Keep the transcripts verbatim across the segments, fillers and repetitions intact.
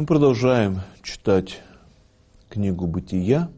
продолжаем читать книгу «Бытия».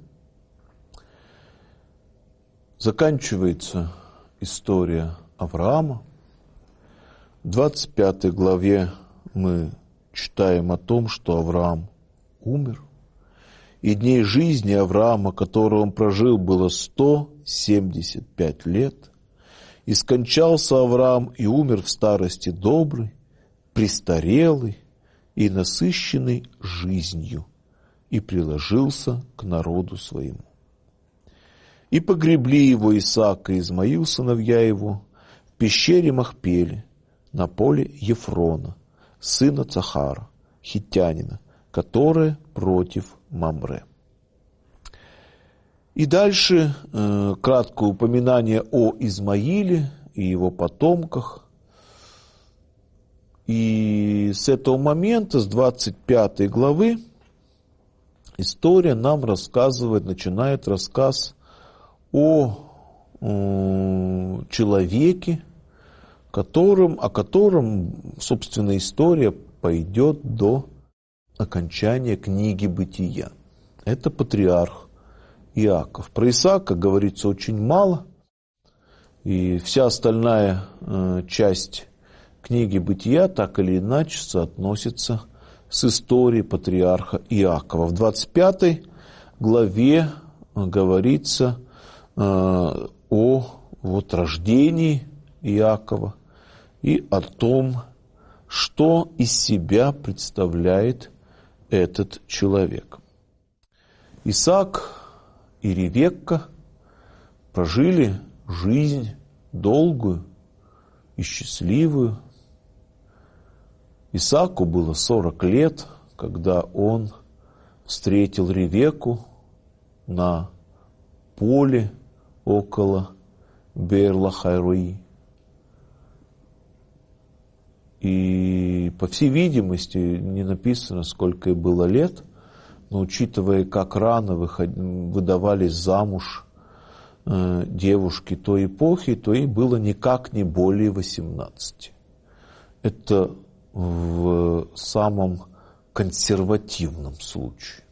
Заканчивается история Авраама. В двадцать пятой главе мы читаем о том, что Авраам умер. И дней жизни Авраама, которые он прожил, было сто семьдесят пять лет. И скончался Авраам и умер в старости добрый, престарелый и насыщенный жизнью, и приложился к народу своему. И погребли его Исаак и Измаил, сыновья его, в пещере Махпеле, на поле Ефрона, сына Цахара, хиттянина, которое против Мамре. И дальше э, краткое упоминание о Измаиле и его потомках. И с этого момента, с двадцать пятой главы, история нам рассказывает, начинает рассказ о э, человеке, которым, о котором, собственно, история пойдет до окончания книги «Бытия». Это патриарх Иаков. Про Исаака говорится очень мало, и вся остальная э, часть книги «Бытия» так или иначе соотносится с историей патриарха Иакова. В двадцать пятой главе говорится э, о вот, рождении Иакова и о том, что из себя представляет этот человек. Исаак и Ревекка прожили жизнь долгую и счастливую. Исааку было сорок лет, когда он встретил Ревекку на поле около Беэр-лахай-рой. И, по всей видимости, не написано, сколько ей было лет, но учитывая, как рано выход... выдавались замуж э, девушки той эпохи, то ей было никак не более восемнадцати. Это в самом консервативном случае.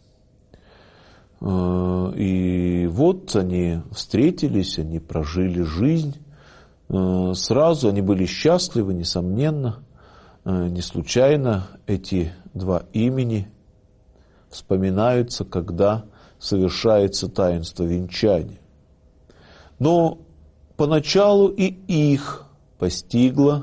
Э, и вот они встретились, они прожили жизнь. Э, сразу они были счастливы, несомненно. Не случайно эти два имени вспоминаются, когда совершается таинство венчания. Но поначалу и их постигла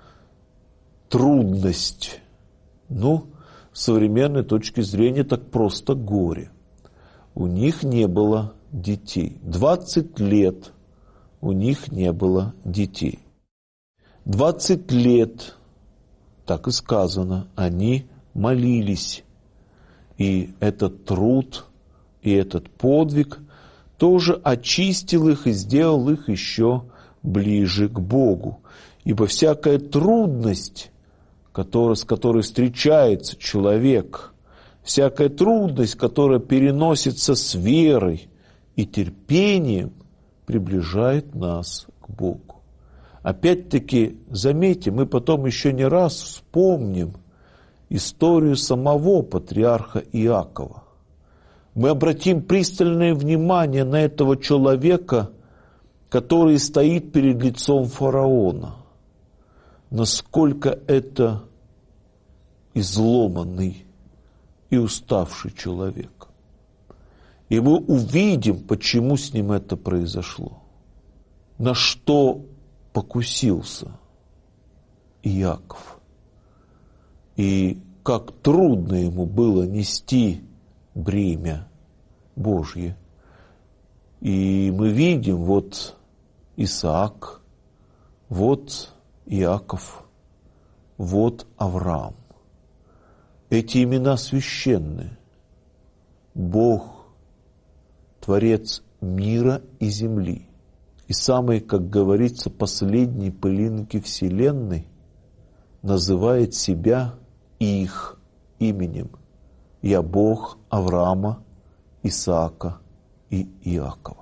трудность. Ну, с современной точки зрения, так просто горе. У них не было детей. двадцать лет у них не было детей. двадцать лет, так и сказано, они молились. И этот труд, и этот подвиг тоже очистил их и сделал их еще ближе к Богу. Ибо всякая трудность, которая, с которой встречается человек, всякая трудность, которая переносится с верой и терпением, приближает нас к Богу. Опять-таки, заметьте, мы потом еще не раз вспомним историю самого патриарха Иакова. Мы обратим пристальное внимание на этого человека, который стоит перед лицом фараона. Насколько это изломанный и уставший человек. И мы увидим, почему с ним это произошло. На что покусился Иаков. И как трудно ему было нести бремя Божье. И мы видим, вот Исаак, вот Иаков, вот Авраам. Эти имена священные. Бог, Творец мира и земли. И самые, как говорится, последние пылинки вселенной называет себя их именем. Я Бог Авраама, Исаака и Иакова.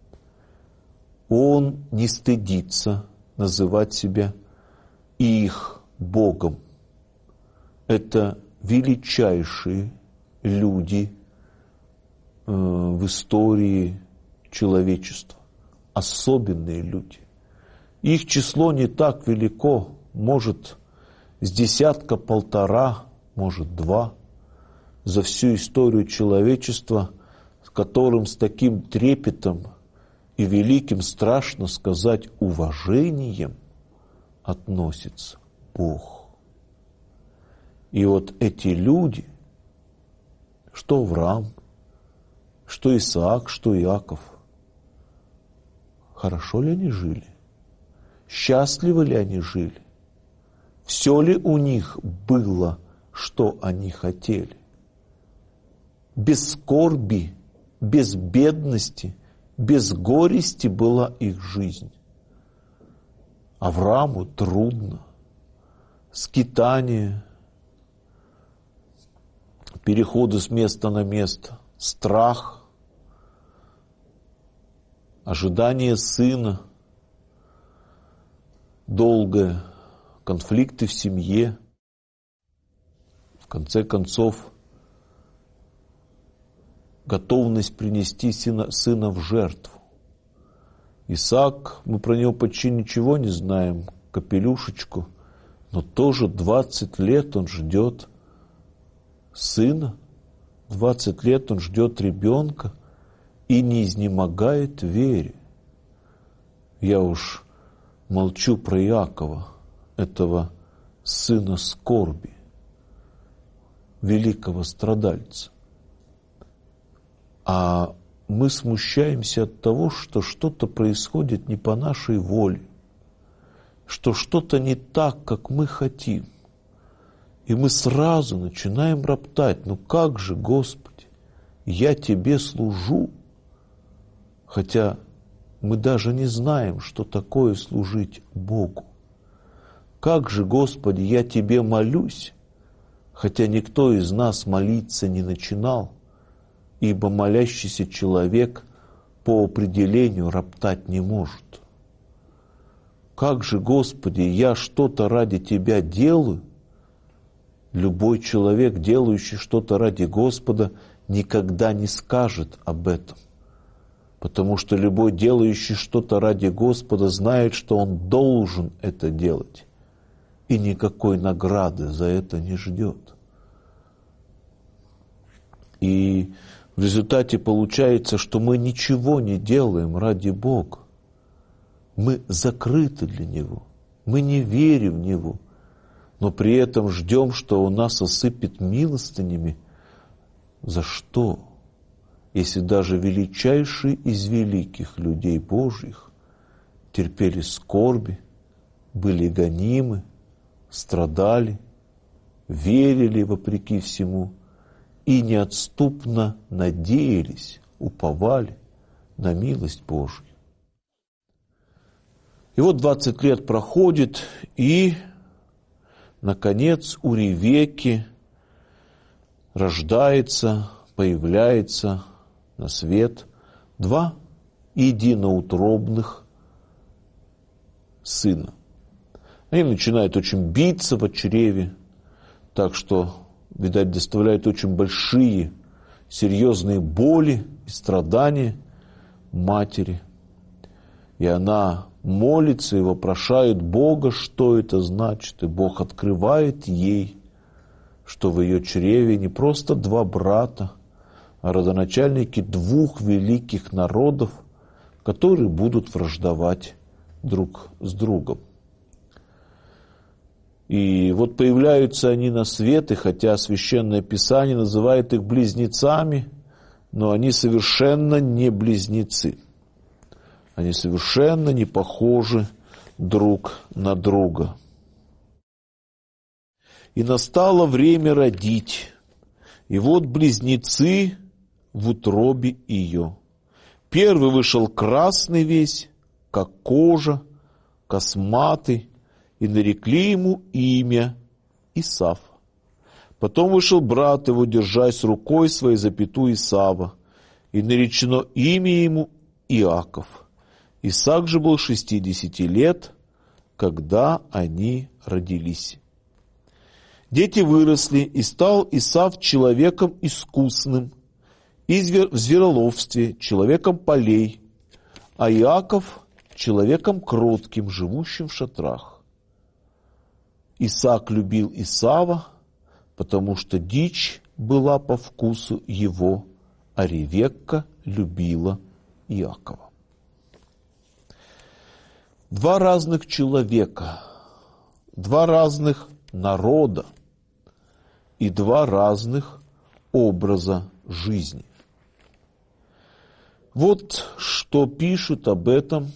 Он не стыдится называть себя их Богом. Это величайшие люди э, в истории человечества, особенные люди. Их число не так велико, может, с десятка-полтора, может, два, за всю историю человечества, с которым с таким трепетом и великим, страшно сказать, уважением относится Бог. И вот эти люди, что Авраам, что Исаак, что Иаков, хорошо ли они жили? Счастливы ли они жили? Все ли у них было, что они хотели? Без скорби, без бедности, без горести была их жизнь. Аврааму трудно. Скитание, переходы с места на место, страх, ожидание сына, долгое, конфликты в семье. В конце концов, готовность принести сына, сына в жертву. Исаак, мы про него почти ничего не знаем, капелюшечку, но тоже двадцать лет он ждет сына, двадцать лет он ждет ребенка и не изнемогает в вере. Я уж молчу про Иакова, этого сына скорби, великого страдальца. А мы смущаемся от того, что что-то происходит не по нашей воле, что что-то не так, как мы хотим. И мы сразу начинаем роптать: ну как же, Господи, я Тебе служу, хотя мы даже не знаем, что такое служить Богу. Как же, Господи, я Тебе молюсь, хотя никто из нас молиться не начинал, ибо молящийся человек по определению роптать не может. Как же, Господи, я что-то ради Тебя делаю? Любой человек, делающий что-то ради Господа, никогда не скажет об этом. Потому что любой, делающий что-то ради Господа, знает, что он должен это делать. И никакой награды за это не ждет. И в результате получается, что мы ничего не делаем ради Бога. Мы закрыты для Него. Мы не верим в Него. Но при этом ждем, что Он нас осыпет милостынями. За что? Если даже величайшие из великих людей Божьих терпели скорби, были гонимы, страдали, верили вопреки всему и неотступно надеялись, уповали на милость Божью. И вот двадцать лет проходит, и, наконец, у Ревекки рождается, появляется на свет два единоутробных сына. Они начинают очень биться в чреве, так что, видать, доставляют очень большие, серьезные боли и страдания матери. И она молится и вопрошает Бога, что это значит. И Бог открывает ей, что в ее чреве не просто два брата, а родоначальники двух великих народов, которые будут враждовать друг с другом. И вот появляются они на свет, и хотя Священное Писание называет их близнецами, но они совершенно не близнецы. Они совершенно не похожи друг на друга. И настало время родить, и вот близнецы в утробе ее. Первый вышел красный весь, как кожа, косматый, и нарекли ему имя Исав. Потом вышел брат его, держась рукой своей за пяту Исава, и наречено имя ему Иаков. Исаак же был шестидесяти лет, когда они родились. Дети выросли, и стал Исав человеком искусным, и в звероловстве, человеком полей, а Иаков человеком кротким, живущим в шатрах. Исаак любил Исава, потому что дичь была по вкусу его, а Ревекка любила Иакова. Два разных человека, два разных народа и два разных образа жизни. Вот что пишет об этом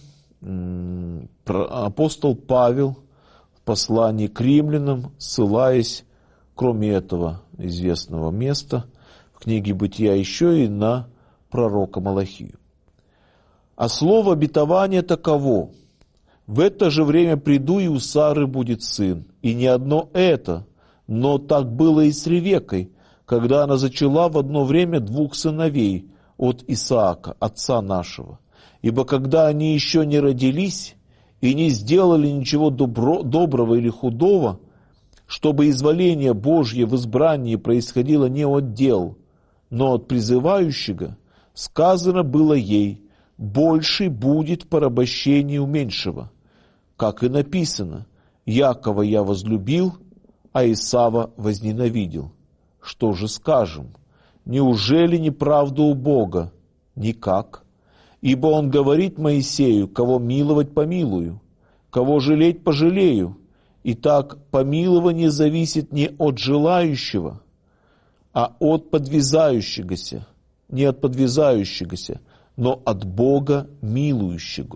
апостол Павел в послании к римлянам, ссылаясь, кроме этого известного места, в книге Бытия еще и на пророка Малахию. А слово обетования таково: в это же время приду, и у Сары будет сын. И не одно это, но так было и с Ревеккой, когда она зачала в одно время двух сыновей от Исаака, отца нашего. Ибо когда они еще не родились и не сделали ничего добро, доброго или худого, чтобы изволение Божье в избрании происходило не от дел, но от призывающего, сказано было ей: больший будет порабощение у меньшего. Как и написано: Якова я возлюбил, а Исава возненавидел. Что же скажем? Неужели неправда у Бога? Никак. Ибо Он говорит Моисею: кого миловать, помилую, кого жалеть, пожалею. Итак, помилование зависит не от желающего, а от подвязающегося, не от подвязающегося, но от Бога милующего.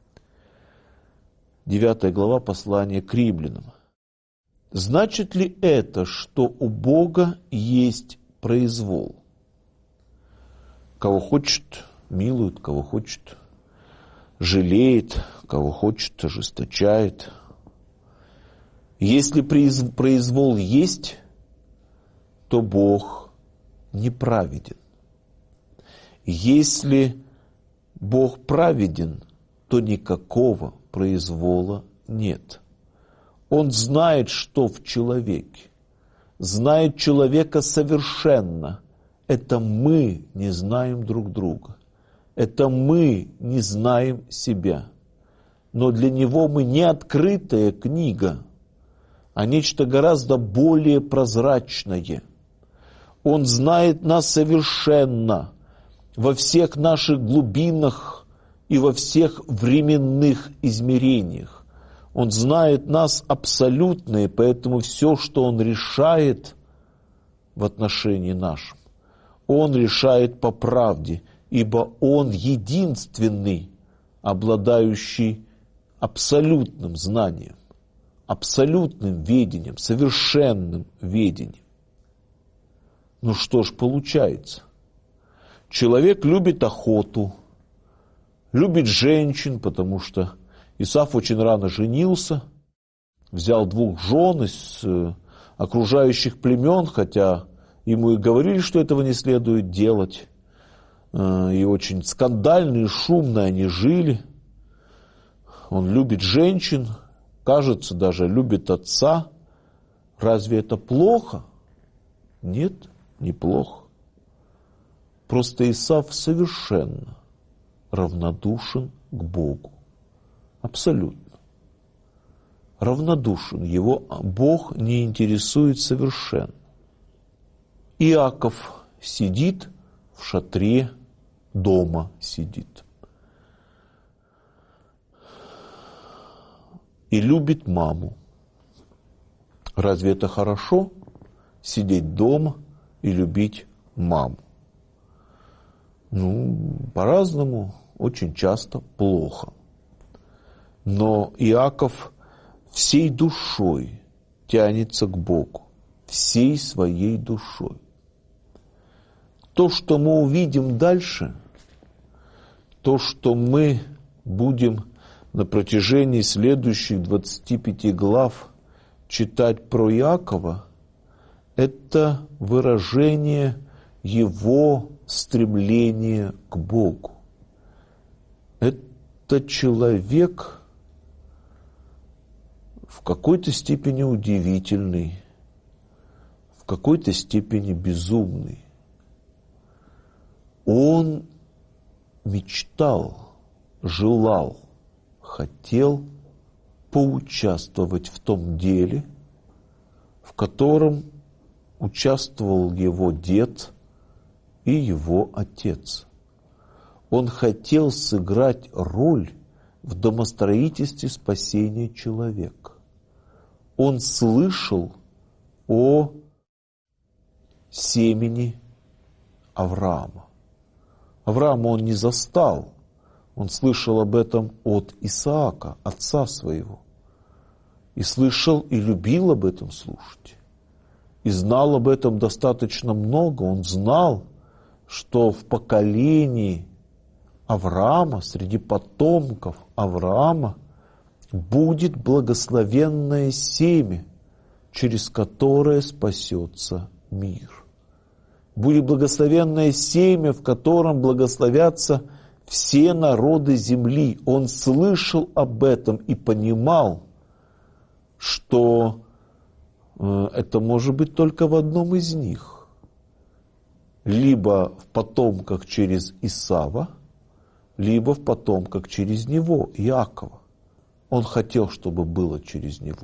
Девятая глава послания к римлянам. Значит ли это, что у Бога есть произвол? Кого хочет, милует, кого хочет, жалеет, кого хочет, ожесточает. Если произвол есть, то Бог неправеден. Если Бог праведен, то никакого произвола нет. Он знает, что в человеке, знает человека совершенно. Это мы не знаем друг друга. Это мы не знаем себя. Но для Него мы не открытая книга, а нечто гораздо более прозрачное. Он знает нас совершенно во всех наших глубинах и во всех временных измерениях. Он знает нас абсолютно, и поэтому все, что Он решает в отношении нашем, Он решает по правде, ибо Он единственный, обладающий абсолютным знанием, абсолютным ведением, совершенным ведением. Ну что ж получается? Человек любит охоту, любит женщин, потому что Исав очень рано женился, взял двух жен из окружающих племен, хотя ему и говорили, что этого не следует делать. И очень скандально и шумно они жили. Он любит женщин, кажется, даже любит отца. Разве это плохо? Нет, неплохо. Просто Исав совершенно равнодушен к Богу. Абсолютно. Равнодушен. Его Бог не интересует совершенно. Иаков сидит в шатре, дома сидит. И любит маму. Разве это хорошо? Сидеть дома и любить маму? Ну, по-разному, очень часто плохо. Но Иаков всей душой тянется к Богу, всей своей душой. То, что мы увидим дальше, то, что мы будем на протяжении следующих двадцати пяти глав читать про Иакова, это выражение его стремления к Богу. Это человек в какой-то степени удивительный, какой-то степени безумный. Он мечтал, желал, хотел поучаствовать в том деле, в котором участвовал его дед и его отец. Он хотел сыграть роль в домостроительстве спасения человека. Он слышал о семени Авраама. Авраама он не застал, он слышал об этом от Исаака, отца своего. И слышал, и любил об этом слушать. И знал об этом достаточно много. Он знал, что в поколении Авраама, среди потомков Авраама, будет благословенное семя, через которое спасется мир. Будет благословенное семя, в котором благословятся все народы земли. Он слышал об этом и понимал, что э, это может быть только в одном из них. Либо в потомках через Исава, либо в потомках через него, Иакова. Он хотел, чтобы было через него.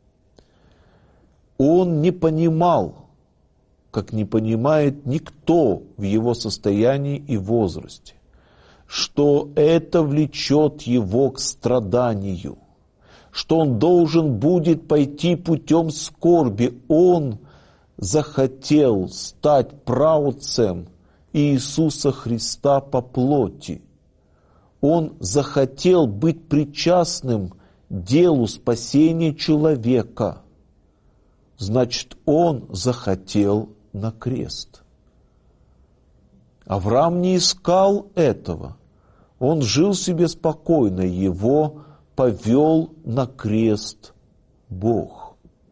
Он не понимал, как не понимает никто в его состоянии и возрасте, что это влечет его к страданию, что он должен будет пойти путем скорби. Он захотел стать праотцем Иисуса Христа по плоти. Он захотел быть причастным делу спасения человека. Значит, он захотел на крест. Авраам не искал этого. Он жил себе спокойно, его повел на крест Бог.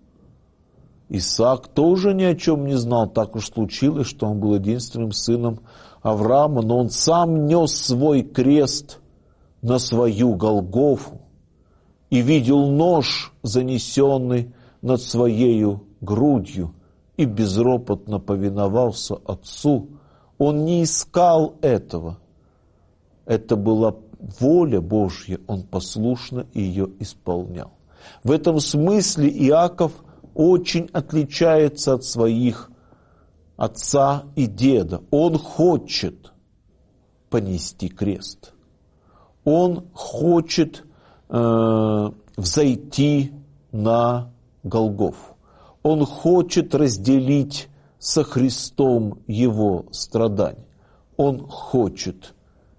Исаак тоже ни о чем не знал, так уж случилось, что он был единственным сыном Авраама, но он сам нес свой крест на свою Голгофу и видел нож, занесенный над своею грудью, и безропотно повиновался Отцу. Он не искал этого. Это была воля Божья, он послушно ее исполнял. В этом смысле Иаков очень отличается от своих отца и деда. Он хочет понести крест. Он хочет э, взойти на Голгофу. Он хочет разделить со Христом его страдания. Он хочет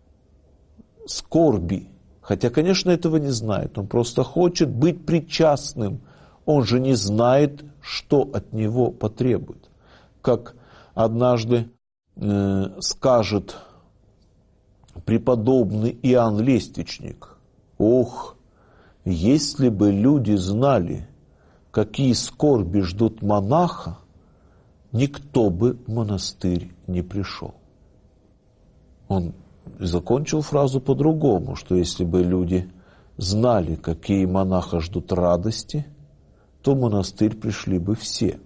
скорби. Хотя, конечно, этого не знает. Он просто хочет быть причастным. Он же не знает, что от него потребует. Как однажды э, скажет преподобный Иоанн Лествичник: «Ох, если бы люди знали, какие скорби ждут монаха, никто бы в монастырь не пришел». Он закончил фразу по-другому, что если бы люди знали, какие монаха ждут радости, то в монастырь пришли бы все.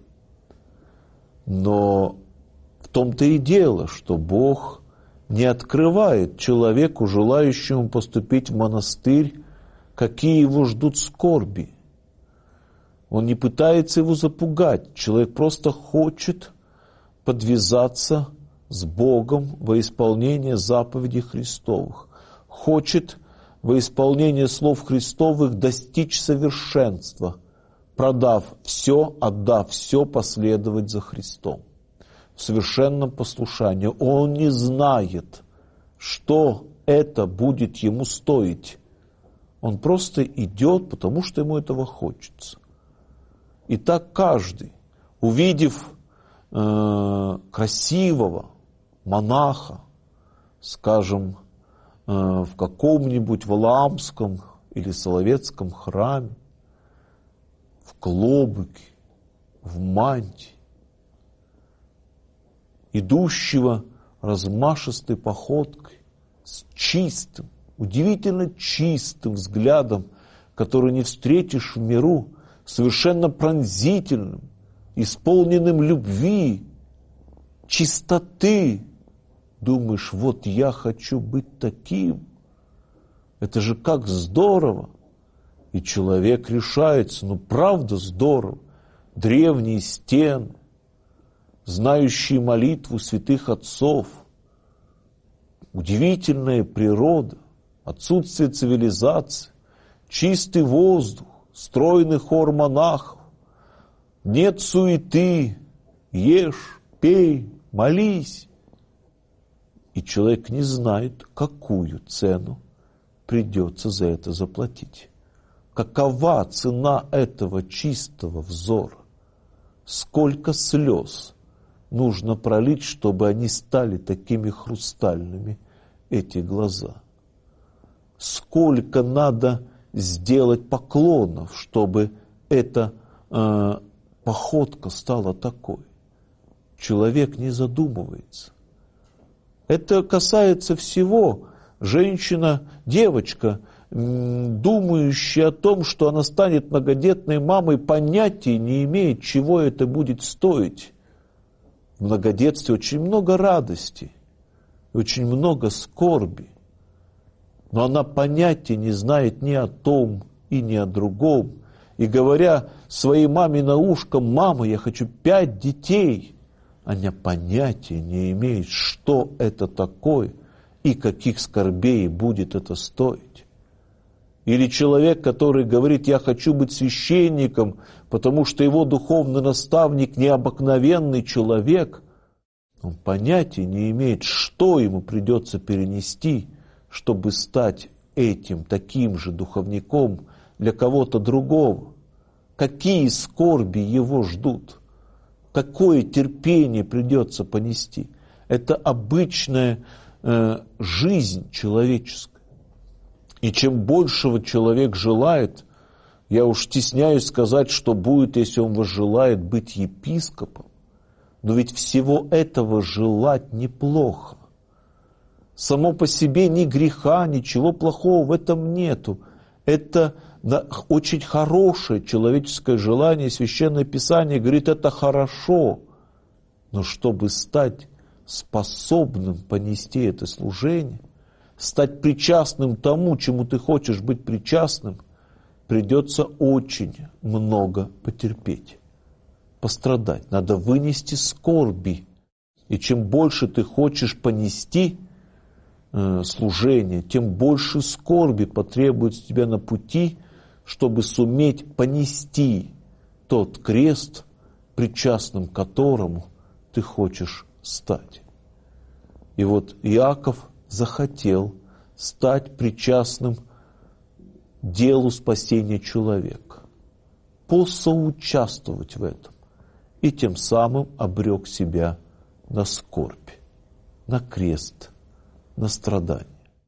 Но в том-то и дело, что Бог не открывает человеку, желающему поступить в монастырь, какие его ждут скорби. Он не пытается его запугать. Человек просто хочет подвязаться с Богом во исполнение заповедей Христовых. Хочет во исполнение слов Христовых достичь совершенства, продав все, отдав все, последовать за Христом. В совершенном послушании. Он не знает, что это будет ему стоить. Он просто идет, потому что ему этого хочется. И так каждый, увидев э, красивого монаха, скажем, э, в каком-нибудь Валаамском или Соловецком храме, в клобуке, в мантии, идущего размашистой походкой, с чистым, удивительно чистым взглядом, который не встретишь в миру, совершенно пронзительным, исполненным любви, чистоты. Думаешь, вот я хочу быть таким. Это же как здорово. И человек решается, ну правда здорово. Древние стены, знающие молитву святых отцов, удивительная природа, отсутствие цивилизации, чистый воздух, стройный хор монахов, нет суеты, ешь, пей, молись. И человек не знает, какую цену придется за это заплатить. Какова цена этого чистого взора? Сколько слез нужно пролить, чтобы они стали такими хрустальными, эти глаза? Сколько надо сделать поклонов, чтобы эта э, походка стала такой? Человек не задумывается. Это касается всего. Женщина, девочка, думающая о том, что она станет многодетной мамой, понятия не имеет, чего это будет стоить. В многодетстве очень много радости, очень много скорби. Но она понятия не знает ни о том и ни о другом. И говоря своей маме на ушко: «Мама, я хочу пять детей», она понятия не имеет, что это такое и каких скорбей будет это стоить. Или человек, который говорит: «Я хочу быть священником», потому что его духовный наставник необыкновенный человек, он понятия не имеет, что ему придется перенести, чтобы стать этим, таким же духовником для кого-то другого. Какие скорби его ждут, какое терпение придется понести. Это обычная э, жизнь человеческая. И чем большего человек желает, я уж стесняюсь сказать, что будет, если он возжелает быть епископом. Но ведь всего этого желать неплохо. Само по себе ни греха, ничего плохого в этом нету. Это очень хорошее человеческое желание. Священное Писание говорит, это хорошо. Но чтобы стать способным понести это служение, стать причастным тому, чему ты хочешь быть причастным, придется очень много потерпеть, пострадать. Надо вынести скорби. И чем больше ты хочешь понести э, служение, тем больше скорби потребуется тебе на пути, чтобы суметь понести тот крест, причастным к которому ты хочешь стать. И вот Иаков захотел стать причастным делу спасения человека, посоучаствовать в этом, и тем самым обрек себя на скорбь, на крест, на страдание.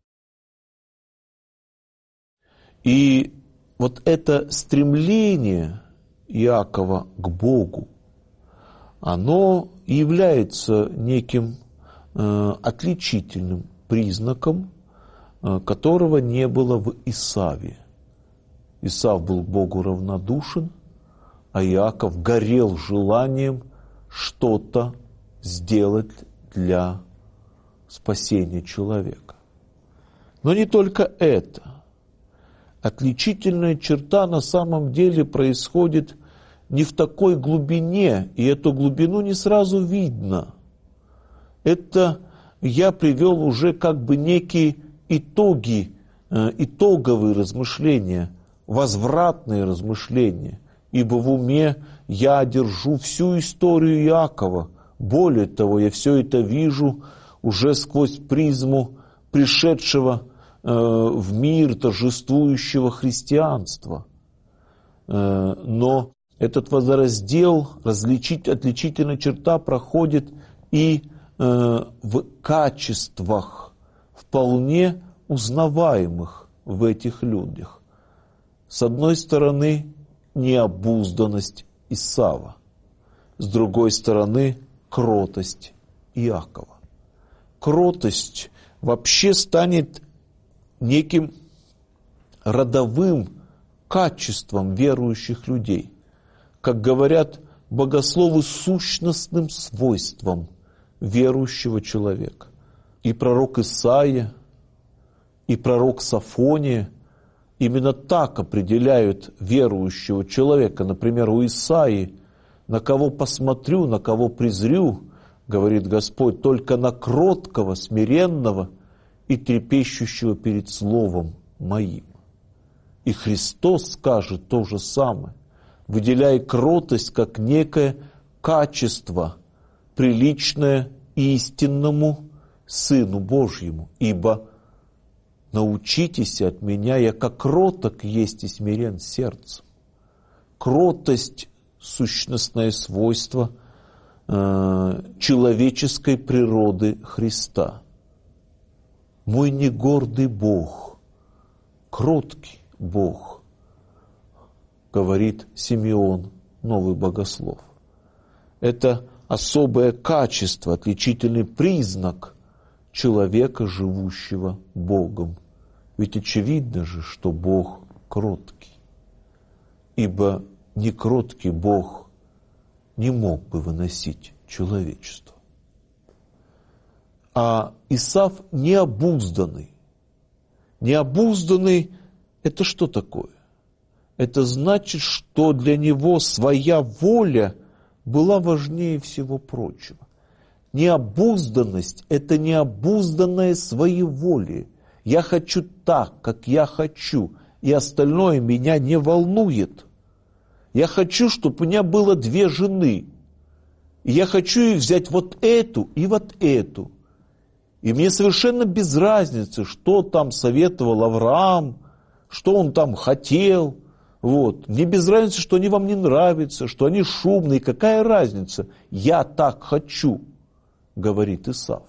И вот это стремление Иакова к Богу, оно является неким э, отличительным признаком, э, которого не было в Исаве. Исав был к Богу равнодушен, а Иаков горел желанием что-то сделать для спасения человека. Но не только это. Отличительная черта на самом деле происходит не в такой глубине, и эту глубину не сразу видно. Это я привел уже как бы некие итоги, итоговые размышления, возвратные размышления. Ибо в уме я держу всю историю Иакова. Более того, я все это вижу уже сквозь призму пришедшего в мир торжествующего христианства. Но этот водораздел, различить, отличительная черта проходит и в качествах, вполне узнаваемых в этих людях. С одной стороны, необузданность Исава, с другой стороны, кротость Иакова. Кротость вообще станет неким родовым качеством верующих людей. Как говорят богословы сущностным свойствам верующего человека. И пророк Исаия, и пророк Софония именно так определяют верующего человека. Например, у Исаии: «На кого посмотрю, на кого презрю, говорит Господь, только на кроткого, смиренного и трепещущего перед словом моим». И Христос скажет то же самое, выделяя кротость как некое качество, приличное истинному Сыну Божьему. «Ибо научитесь от меня, я как кроток есть и смирен сердцем». Кротость — сущностное свойство э, человеческой природы Христа. «Мой негордый Бог, кроткий Бог», говорит Симеон, новый богослов. Это особое качество, отличительный признак человека, живущего Богом. Ведь очевидно же, что Бог кроткий. Ибо некроткий Бог не мог бы выносить человечество. А Исав необузданный. Необузданный — это что такое? Это значит, что для него своя воля была важнее всего прочего. Необузданность — это необузданное своеволие. Я хочу так, как я хочу, и остальное меня не волнует. Я хочу, чтобы у меня было две жены, и я хочу их взять вот эту и вот эту. И мне совершенно без разницы, что там советовал Авраам, что он там хотел. Вот. Мне без разницы, что они вам не нравятся, что они шумные. Какая разница? Я так хочу, говорит Исав.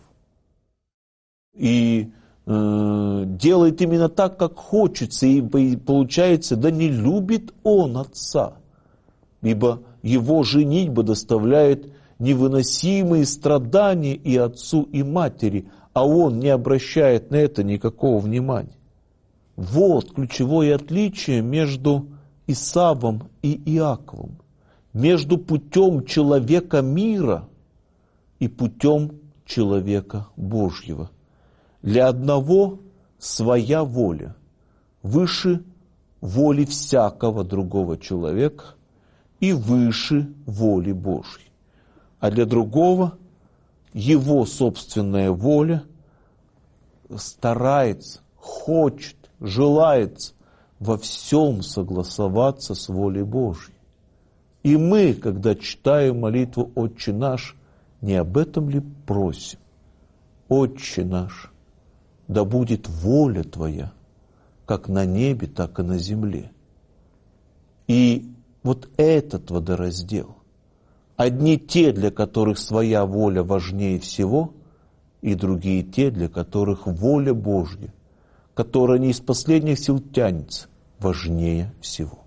И э, делает именно так, как хочется. И получается, да не любит он отца. Ибо его женитьба доставляет невыносимые страдания и отцу, и матери. А он не обращает на это никакого внимания. Вот ключевое отличие между Исавом и Иаковом, между путем человека мира и путем человека Божьего. Для одного своя воля выше воли всякого другого человека и выше воли Божьей. А для другого его собственная воля старается, хочет, желает во всем согласоваться с волей Божьей. И мы, когда читаем молитву «Отче наш», не об этом ли просим? «Отче наш, да будет воля Твоя, как на небе, так и на земле». И вот этот водораздел. Одни те, для которых своя воля важнее всего, и другие те, для которых воля Божья, которая не из последних сил тянется, важнее всего.